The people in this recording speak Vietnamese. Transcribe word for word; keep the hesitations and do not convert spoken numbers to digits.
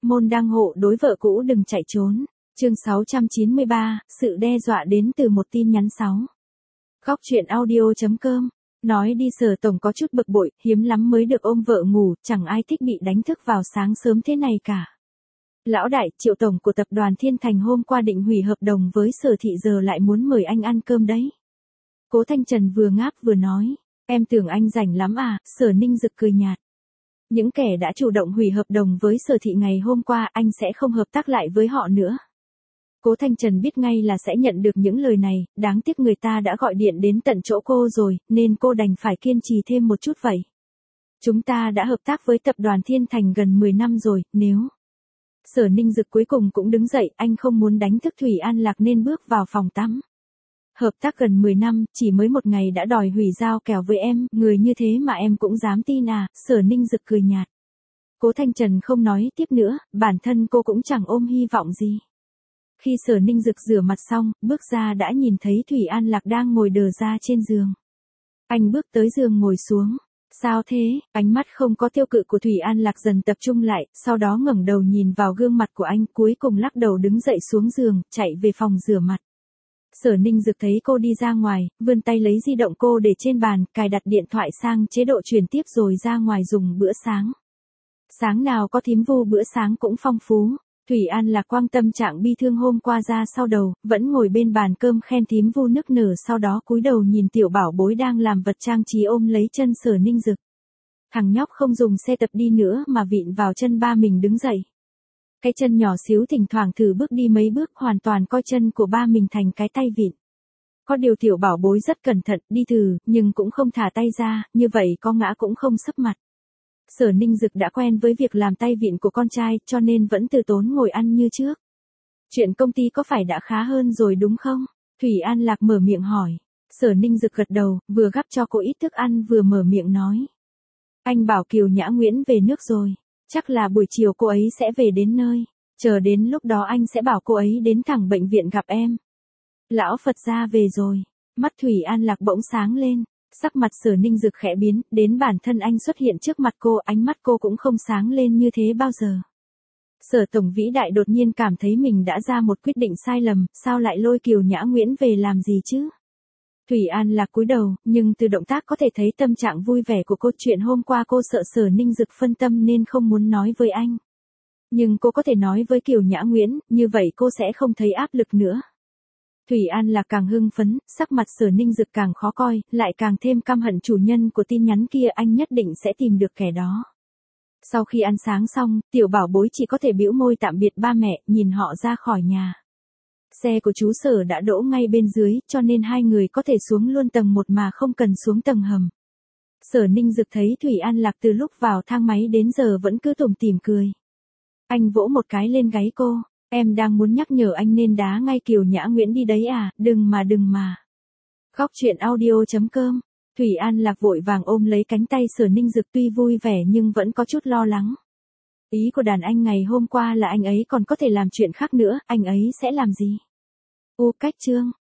môn đăng hộ đối vợ cũ đừng chạy trốn. Chương sáu trăm chín mươi ba, sự đe dọa đến từ một tin nhắn sáu. Góc truyện audio chấm com. Nói đi Sở tổng có chút bực bội, hiếm lắm mới được ôm vợ ngủ, chẳng ai thích bị đánh thức vào sáng sớm thế này cả. Lão đại, Triệu tổng của tập đoàn Thiên Thành hôm qua định hủy hợp đồng với Sở thị, giờ lại muốn mời anh ăn cơm đấy. Cố Thanh Trần vừa ngáp vừa nói, em tưởng anh rảnh lắm à. Sở Ninh Dực cười nhạt. Những kẻ đã chủ động hủy hợp đồng với Sở thị ngày hôm qua, anh sẽ không hợp tác lại với họ nữa. Cố Thanh Trần biết ngay là sẽ nhận được những lời này, đáng tiếc người ta đã gọi điện đến tận chỗ cô rồi, nên cô đành phải kiên trì thêm một chút vậy. Chúng ta đã hợp tác với tập đoàn Thiên Thành gần mười năm rồi, nếu... Sở Ninh Dực cuối cùng cũng đứng dậy, anh không muốn đánh thức Thủy An Lạc nên bước vào phòng tắm. Hợp tác gần mười năm, chỉ mới một ngày đã đòi hủy giao kèo với em, người như thế mà em cũng dám tin à. Sở Ninh Dực cười nhạt. Cố Thanh Trần không nói tiếp nữa, bản thân cô cũng chẳng ôm hy vọng gì. Khi Sở Ninh Dực rửa mặt xong, bước ra đã nhìn thấy Thủy An Lạc đang ngồi đờ ra trên giường. Anh bước tới giường ngồi xuống. Sao thế? Ánh mắt không có tiêu cự của Thủy An Lạc dần tập trung lại, sau đó ngẩng đầu nhìn vào gương mặt của anh, cuối cùng lắc đầu đứng dậy xuống giường, chạy về phòng rửa mặt. Sở Ninh Dực thấy cô đi ra ngoài, vươn tay lấy di động cô để trên bàn, cài đặt điện thoại sang chế độ truyền tiếp rồi ra ngoài dùng bữa sáng. Sáng nào có thím Vu bữa sáng cũng phong phú. Thủy An Lạc quang tâm trạng bi thương hôm qua ra sau đầu, vẫn ngồi bên bàn cơm khen thím Vu nức nở, sau đó cúi đầu nhìn tiểu bảo bối đang làm vật trang trí ôm lấy chân Sở Ninh Dực. Thằng nhóc không dùng xe tập đi nữa mà vịn vào chân ba mình đứng dậy. Cái chân nhỏ xíu thỉnh thoảng thử bước đi mấy bước, hoàn toàn coi chân của ba mình thành cái tay vịn. Có điều tiểu bảo bối rất cẩn thận, đi thử, nhưng cũng không thả tay ra, như vậy có ngã cũng không sấp mặt. Sở Ninh Dực đã quen với việc làm tay vịn của con trai, cho nên vẫn từ tốn ngồi ăn như trước. Chuyện công ty có phải đã khá hơn rồi đúng không? Thủy An Lạc mở miệng hỏi. Sở Ninh Dực gật đầu, vừa gắp cho cô ít thức ăn vừa mở miệng nói. Anh bảo Kiều Nhã Nguyễn về nước rồi. Chắc là buổi chiều cô ấy sẽ về đến nơi. Chờ đến lúc đó anh sẽ bảo cô ấy đến thẳng bệnh viện gặp em. Lão Phật gia về rồi. Mắt Thủy An Lạc bỗng sáng lên. Sắc mặt Sở Ninh Dực khẽ biến, đến bản thân anh xuất hiện trước mặt cô, ánh mắt cô cũng không sáng lên như thế bao giờ. Sở tổng vĩ đại đột nhiên cảm thấy mình đã ra một quyết định sai lầm, sao lại lôi Kiều Nhã Nguyễn về làm gì chứ? Thủy An Lạc cúi đầu, nhưng từ động tác có thể thấy tâm trạng vui vẻ của cô. Chuyện hôm qua cô sợ Sở Ninh Dực phân tâm nên không muốn nói với anh. Nhưng cô có thể nói với Kiều Nhã Nguyễn, như vậy cô sẽ không thấy áp lực nữa. Thủy An Lạc càng hưng phấn, sắc mặt Sở Ninh Dực càng khó coi, lại càng thêm căm hận chủ nhân của tin nhắn kia, anh nhất định sẽ tìm được kẻ đó. Sau khi ăn sáng xong, tiểu bảo bối chỉ có thể bĩu môi tạm biệt ba mẹ, nhìn họ ra khỏi nhà. Xe của chú Sở đã đỗ ngay bên dưới, cho nên hai người có thể xuống luôn tầng một mà không cần xuống tầng hầm. Sở Ninh Dực thấy Thủy An Lạc từ lúc vào thang máy đến giờ vẫn cứ tủm tỉm cười. Anh vỗ một cái lên gáy cô. Em đang muốn nhắc nhở anh nên đá ngay Kiều Nhã Nguyễn đi đấy à, đừng mà đừng mà. Góc truyện audio chấm com. Thủy An Lạc vội vàng ôm lấy cánh tay Sở Ninh Dực, tuy vui vẻ nhưng vẫn có chút lo lắng. Ý của đàn anh ngày hôm qua là anh ấy còn có thể làm chuyện khác nữa, anh ấy sẽ làm gì? U cách chương.